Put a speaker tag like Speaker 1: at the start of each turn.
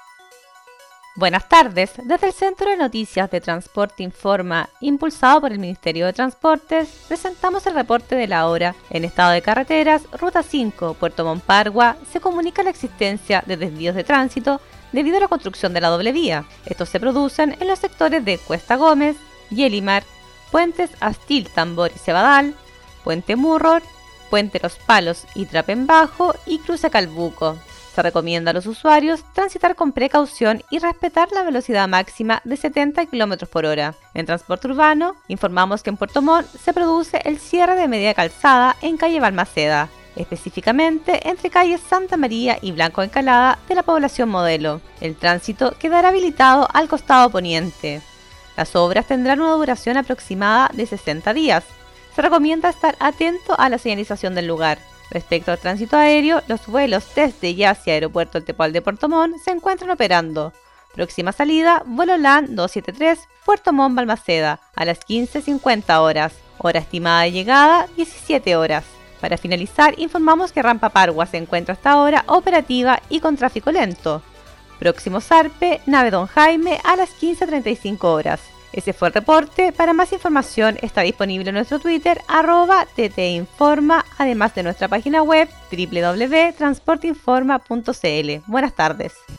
Speaker 1: Buenas tardes, desde el Centro de Noticias de Transporte Informa, impulsado por el Ministerio de Transportes, presentamos el reporte de la hora. En estado de carreteras, Ruta 5, Puerto Montt Pargua, se comunica la existencia de desvíos de tránsito debido a la construcción de la doble vía. Estos se producen en los sectores de Cuesta Gómez, Yelimar, Puentes Astil, Tambor y Cebadal, Puente Murror, Puente Los Palos y Trapenbajo y Cruce Calbuco. Se recomienda a los usuarios transitar con precaución y respetar la velocidad máxima de 70 km por hora. En transporte urbano, informamos que en Puerto Montt se produce el cierre de media calzada en calle Balmaceda, específicamente entre calles Santa María y Blanco Encalada de la población Modelo. El tránsito quedará habilitado al costado poniente. Las obras tendrán una duración aproximada de 60 días. Se recomienda estar atento a la señalización del lugar. Respecto al tránsito aéreo, los vuelos desde y hacia Aeropuerto El Tepual de Puerto Montt se encuentran operando. Próxima salida, vuelo LAN 273, Puerto Montt Balmaceda, a las 15:50 horas. Hora estimada de llegada, 17 horas. Para finalizar, informamos que Rampa Pargua se encuentra hasta ahora operativa y con tráfico lento. Próximo zarpe, nave Don Jaime, a las 15:35 horas. Ese fue el reporte. Para más información está disponible en nuestro Twitter, @ttInforma, además de nuestra página web www.transporteinforma.cl. Buenas tardes.